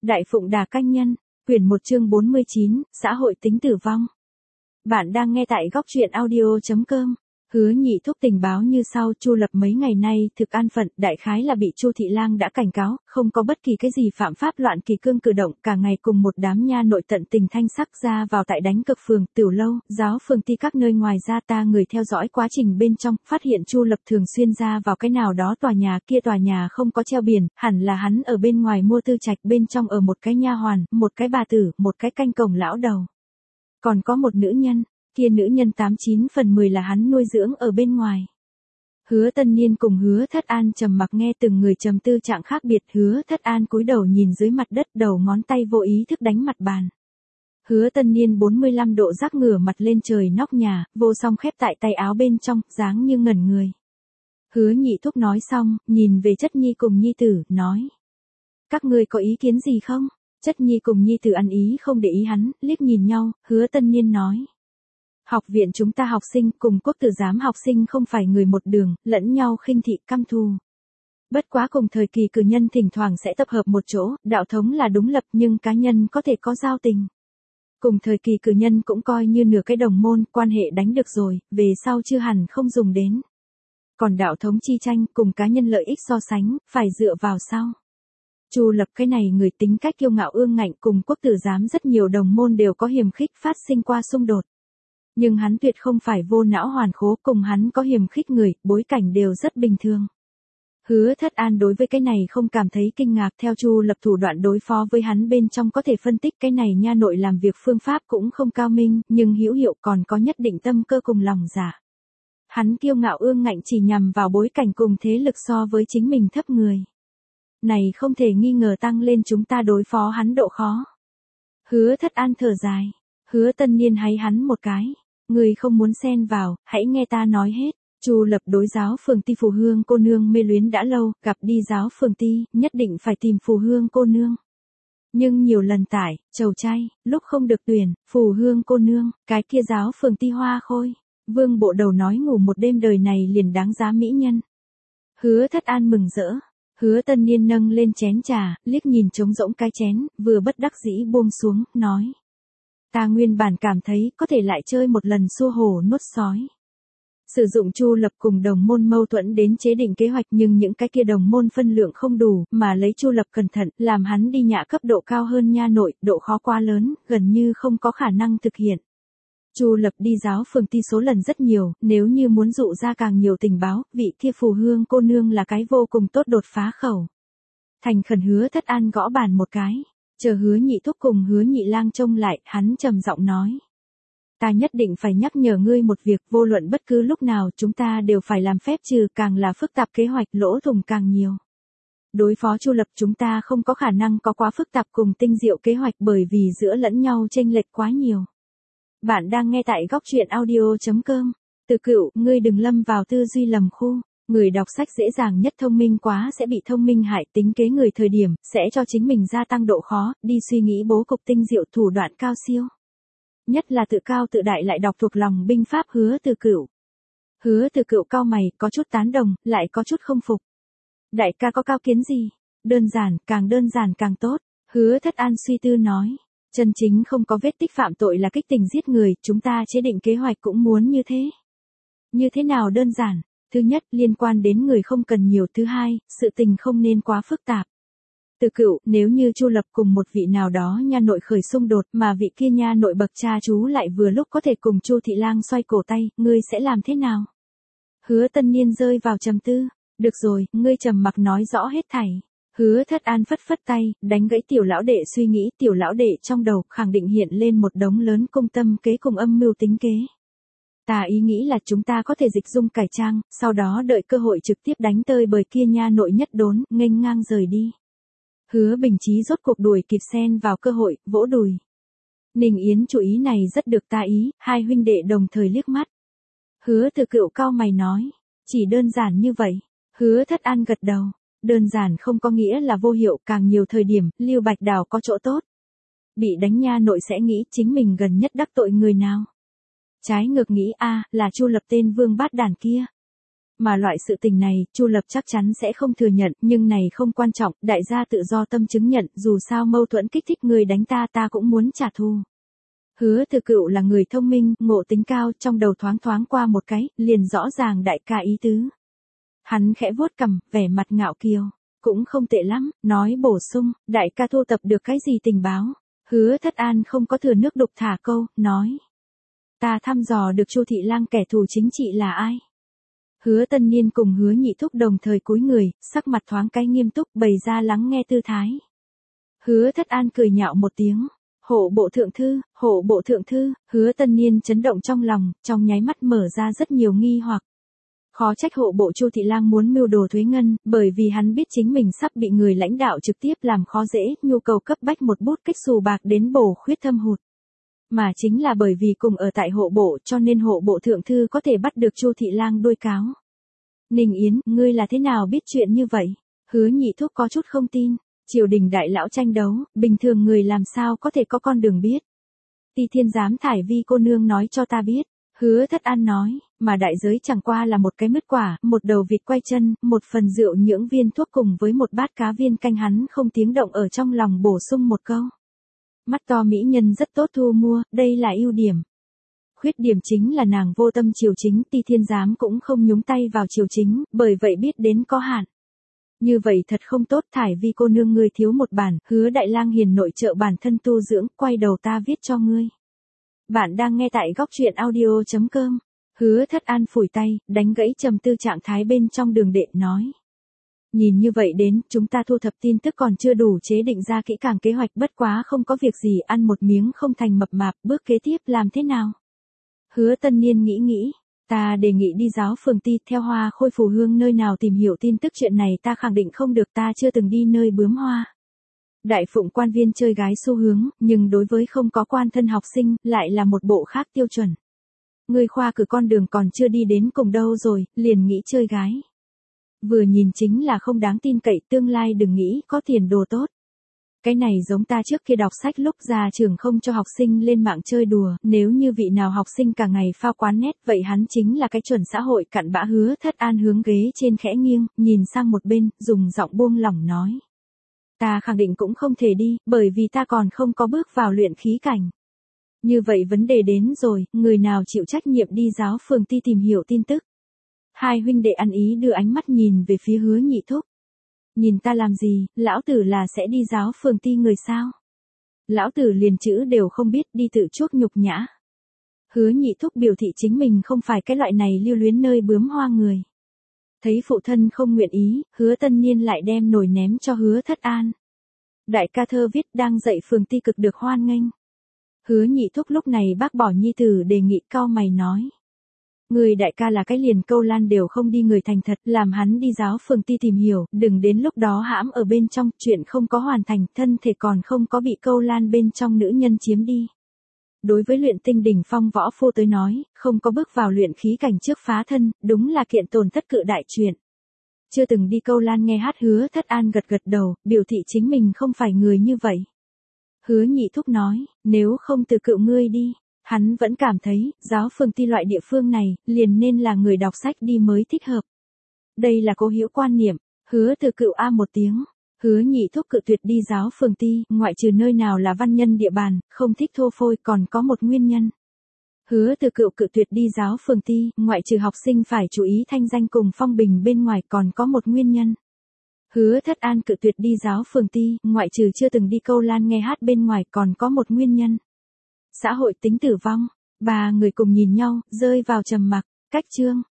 Đại Phụng Đà Canh Nhân, quyển 1 chương 49, xã hội tính tử vong. Bạn đang nghe tại góc truyện audio.com. Hứa Nhị Thúc tình báo như sau: Chu Lập mấy ngày nay thực an phận, đại khái là bị Chu Thị Lang đã cảnh cáo, không có bất kỳ cái gì phạm pháp loạn kỳ cương cử động, cả ngày cùng một đám nha nội tận tình thanh sắc ra vào tại đánh cực phường, tiểu lâu, giáo phường ti các nơi. Ngoài ra ta người theo dõi quá trình bên trong, phát hiện Chu Lập thường xuyên ra vào cái nào đó tòa nhà, kia tòa nhà không có treo biển, hẳn là hắn ở bên ngoài mua tư trạch, bên trong ở một cái nha hoàn, một cái bà tử, một cái canh cổng lão đầu. Còn có một nữ nhân. Kia nữ nhân 89 phần 10 là hắn nuôi dưỡng ở bên ngoài. Hứa Tân Niên cùng Hứa Thất An trầm mặc nghe từng người trầm tư trạng khác biệt. Hứa Thất An cúi đầu nhìn dưới mặt đất, đầu ngón tay vô ý thức đánh mặt bàn. Hứa Tân Niên 45 độ rắc ngửa mặt lên trời nóc nhà, vô song khép tại tay áo bên trong, dáng như ngẩn người. Hứa Nhị Thúc nói xong, nhìn về Chất Nhi cùng Nhi Tử, nói: các ngươi có ý kiến gì không? Chất Nhi cùng Nhi Tử ăn ý không để ý hắn, liếc nhìn nhau. Hứa Tân Niên nói: học viện chúng ta học sinh cùng quốc tử giám học sinh không phải người một đường, lẫn nhau khinh thị căm thù. Bất quá cùng thời kỳ cử nhân thỉnh thoảng sẽ tập hợp một chỗ, đạo thống là đúng lập nhưng cá nhân có thể có giao tình. Cùng thời kỳ cử nhân cũng coi như nửa cái đồng môn, quan hệ đánh được rồi, về sau chưa hẳn không dùng đến. Còn đạo thống chi tranh cùng cá nhân lợi ích so sánh, phải dựa vào sau. Chu Lập cái này người tính cách kiêu ngạo ương ngạnh, cùng quốc tử giám rất nhiều đồng môn đều có hiềm khích phát sinh qua xung đột. Nhưng hắn tuyệt không phải vô não hoàn khố, cùng hắn có hiềm khích người, bối cảnh đều rất bình thường. Hứa Thất An đối với cái này không cảm thấy kinh ngạc, theo Chu Lập thủ đoạn đối phó với hắn bên trong có thể phân tích cái này nha nội làm việc phương pháp cũng không cao minh, nhưng hữu hiệu, còn có nhất định tâm cơ cùng lòng dạ. Hắn kiêu ngạo ương ngạnh chỉ nhằm vào bối cảnh cùng thế lực so với chính mình thấp người. Này không thể nghi ngờ tăng lên chúng ta đối phó hắn độ khó. Hứa Thất An thở dài. Hứa Tân Niên hay hắn một cái. Người không muốn xen vào, hãy nghe ta nói hết. Chu Lập đối giáo phường ti Phù Hương cô nương mê luyến đã lâu, gặp đi giáo phường ti, nhất định phải tìm Phù Hương cô nương. Nhưng nhiều lần tải, chầu chay, lúc không được tuyển, Phù Hương cô nương, cái kia giáo phường ti Hoa Khôi. Vương bộ đầu nói ngủ một đêm đời này liền đáng giá mỹ nhân. Hứa Thất An mừng rỡ. Hứa Tân Niên nâng lên chén trà, liếc nhìn trống rỗng cái chén, vừa bất đắc dĩ buông xuống, nói: ta nguyên bản cảm thấy có thể lại chơi một lần xua hổ nuốt sói. Sử dụng Chu Lập cùng đồng môn mâu thuẫn đến chế định kế hoạch, nhưng những cái kia đồng môn phân lượng không đủ, mà lấy Chu Lập cẩn thận, làm hắn đi nhạ cấp độ cao hơn nha nội, độ khó quá lớn, gần như không có khả năng thực hiện. Chu Lập đi giáo phường ti số lần rất nhiều, nếu như muốn dụ ra càng nhiều tình báo, vị kia Phù Hương cô nương là cái vô cùng tốt đột phá khẩu. Thành khẩn Hứa Thất An gõ bàn một cái. Chờ Hứa Nhị Thúc cùng Hứa Nhị Lang trông lại, hắn trầm giọng nói: ta nhất định phải nhắc nhở ngươi một việc, vô luận bất cứ lúc nào chúng ta đều phải làm phép trừ, càng là phức tạp kế hoạch lỗ thủng càng nhiều. Đối phó Chu Lập chúng ta không có khả năng có quá phức tạp cùng tinh diệu kế hoạch, bởi vì giữa lẫn nhau chênh lệch quá nhiều. Bạn đang nghe tại góc truyện audio.com. Từ Cựu, ngươi đừng lâm vào tư duy lầm khu. Người đọc sách dễ dàng nhất thông minh quá sẽ bị thông minh hại, tính kế người thời điểm, sẽ cho chính mình gia tăng độ khó, đi suy nghĩ bố cục tinh diệu thủ đoạn cao siêu. Nhất là tự cao tự đại lại đọc thuộc lòng binh pháp Hứa Từ Cựu. Hứa Từ Cựu cau mày, có chút tán đồng, lại có chút không phục. Đại ca có cao kiến gì? Đơn giản càng tốt. Hứa Thất An suy tư nói. Chân chính không có vết tích phạm tội là kích tình giết người, chúng ta chế định kế hoạch cũng muốn như thế. Như thế nào đơn giản? Thứ nhất, liên quan đến người không cần nhiều. Thứ hai, sự tình không nên quá phức tạp. Từ Cựu, nếu như Chu Lập cùng một vị nào đó nha nội khởi xung đột, mà vị kia nha nội bậc cha chú lại vừa lúc có thể cùng Chu Thị Lang xoay cổ tay, ngươi sẽ làm thế nào? Hứa Tân Niên rơi vào trầm tư. Được rồi, ngươi trầm mặc nói rõ hết thảy. Hứa Thất An phất phất tay, đánh gãy tiểu lão đệ suy nghĩ. Tiểu lão đệ trong đầu khẳng định hiện lên một đống lớn công tâm kế cùng âm mưu tính kế. Ta ý nghĩ là chúng ta có thể dịch dung cải trang, sau đó đợi cơ hội trực tiếp đánh tơi bời kia nha nội nhất đốn, nghênh ngang rời đi. Hứa Bình Chí rốt cuộc đuổi kịp xen vào cơ hội, vỗ đùi. Ninh Yến chủ ý này rất được ta ý, hai huynh đệ đồng thời liếc mắt. Hứa Từ Cựu cau mày nói, chỉ đơn giản như vậy. Hứa Thất An gật đầu, đơn giản không có nghĩa là vô hiệu, càng nhiều thời điểm, Lưu Bạch Đào có chỗ tốt. Bị đánh nha nội sẽ nghĩ chính mình gần nhất đắc tội người nào. Trái ngược nghĩ là Chu Lập tên vương bát đàn kia. Mà loại sự tình này, Chu Lập chắc chắn sẽ không thừa nhận, nhưng này không quan trọng, đại gia tự do tâm chứng nhận, dù sao mâu thuẫn kích thích người đánh ta ta cũng muốn trả thù. Hứa Từ Cựu là người thông minh, ngộ tính cao, trong đầu thoáng thoáng qua một cái, liền rõ ràng đại ca ý tứ. Hắn khẽ vuốt cằm, vẻ mặt ngạo kiều, cũng không tệ lắm, nói bổ sung, đại ca thu tập được cái gì tình báo. Hứa Thất An không có thừa nước đục thả câu, nói. Ta thăm dò được Chu Thị Lang kẻ thù chính trị là ai. Hứa Tân Niên cùng Hứa Nhị Thúc đồng thời cúi người, sắc mặt thoáng cái nghiêm túc bày ra lắng nghe tư thái. Hứa Thất An cười nhạo một tiếng. Hộ bộ thượng thư, Hứa Tân Niên chấn động trong lòng, trong nháy mắt mở ra rất nhiều nghi hoặc. Khó trách hộ bộ Chu Thị Lang muốn mưu đồ thuế ngân, bởi vì hắn biết chính mình sắp bị người lãnh đạo trực tiếp làm khó dễ, nhu cầu cấp bách một bút kích xù bạc đến bổ khuyết thâm hụt. Mà chính là bởi vì cùng ở tại hộ bộ cho nên hộ bộ thượng thư có thể bắt được Chu Thị Lang đuôi cáo. Ninh Yến, ngươi là thế nào biết chuyện như vậy? Hứa Nhị Thúc có chút không tin. Triều đình đại lão tranh đấu, bình thường người làm sao có thể có con đường biết. Ti Thiên giám Thải Vi cô nương nói cho ta biết. Hứa Thất An nói, mà đại giới chẳng qua là một cái mứt quả, một đầu vịt quay chân, một phần rượu nhưỡng viên thuốc cùng với một bát cá viên canh hắn không tiếng động ở trong lòng bổ sung một câu. Mắt to mỹ nhân rất tốt thu mua, đây là ưu điểm. Khuyết điểm chính là nàng vô tâm triều chính, Ti Thiên giám cũng không nhúng tay vào triều chính, bởi vậy biết đến có hạn. Như vậy thật không tốt, Thải Vi cô nương ngươi thiếu một bản, Hứa Đại Lang hiền nội trợ bản thân tu dưỡng, quay đầu ta viết cho ngươi. Bạn đang nghe tại góc truyện audio.com. Hứa Thất An phủi tay, đánh gãy trầm tư trạng thái bên trong Đường Đệ, nói. Nhìn như vậy đến, chúng ta thu thập tin tức còn chưa đủ chế định ra kỹ càng kế hoạch, bất quá không có việc gì, ăn một miếng không thành mập mạp, bước kế tiếp làm thế nào? Hứa Tân Niên nghĩ. Ta đề nghị đi giáo phường Ti theo Hoa Khôi Phù Hương nơi nào tìm hiểu tin tức, chuyện này ta khẳng định không được, ta chưa từng đi nơi bướm hoa. Đại phụng quan viên chơi gái xu hướng, nhưng đối với không có quan thân học sinh, lại là một bộ khác tiêu chuẩn. Người khoa cử con đường còn chưa đi đến cùng đâu rồi, liền nghĩ chơi gái. Vừa nhìn chính là không đáng tin cậy, tương lai đừng nghĩ có tiền đồ tốt. Cái này giống ta trước kia đọc sách lúc ra trường không cho học sinh lên mạng chơi đùa, nếu như vị nào học sinh cả ngày phao quán net, vậy hắn chính là cái chuẩn xã hội cặn bã. Hứa Thất An hướng ghế trên khẽ nghiêng, nhìn sang một bên, dùng giọng buông lỏng nói. Ta khẳng định cũng không thể đi, bởi vì ta còn không có bước vào luyện khí cảnh. Như vậy vấn đề đến rồi, người nào chịu trách nhiệm đi giáo phường Ti tìm hiểu tin tức. Hai huynh đệ ăn ý đưa ánh mắt nhìn về phía Hứa Nhị Thúc. Nhìn ta làm gì, lão tử là sẽ đi giáo phường Ti người sao? Lão tử liền chữ đều không biết, đi tự chuốc nhục nhã. Hứa Nhị Thúc biểu thị chính mình không phải cái loại này lưu luyến nơi bướm hoa người. Thấy phụ thân không nguyện ý, Hứa Tân Niên lại đem nồi ném cho Hứa Thất An. Đại ca thơ viết đang dạy phường Ti cực được hoan nghênh. Hứa Nhị Thúc lúc này bác bỏ nhi tử đề nghị, cau mày nói. Người đại ca là cái liền câu lan đều không đi người thành thật, làm hắn đi giáo phường Ti tìm hiểu, đừng đến lúc đó hãm ở bên trong, chuyện không có hoàn thành, thân thể còn không có bị câu lan bên trong nữ nhân chiếm đi. Đối với luyện tinh đỉnh phong võ phu tới nói, không có bước vào luyện khí cảnh trước phá thân, đúng là kiện tổn thất cự đại chuyện. Chưa từng đi câu lan nghe hát Hứa Thất An gật gật đầu, biểu thị chính mình không phải người như vậy. Hứa Nhị Thúc nói, nếu không Từ Cựu ngươi đi. Hắn vẫn cảm thấy, giáo phường Ti loại địa phương này, liền nên là người đọc sách đi mới thích hợp. Đây là cố hữu quan niệm. Hứa Từ Cựu a một tiếng. Hứa Nhị Thúc cự tuyệt đi giáo phường Ti, ngoại trừ nơi nào là văn nhân địa bàn, không thích thô phôi, còn có một nguyên nhân. Hứa Từ Cựu cự tuyệt đi giáo phường Ti, ngoại trừ học sinh phải chú ý thanh danh cùng phong bình bên ngoài, còn có một nguyên nhân. Hứa Thất An cự tuyệt đi giáo phường Ti, ngoại trừ chưa từng đi câu lan nghe hát bên ngoài, còn có một nguyên nhân. Xã hội tính tử vong. Ba người cùng nhìn nhau, rơi vào trầm mặc. Cách chương.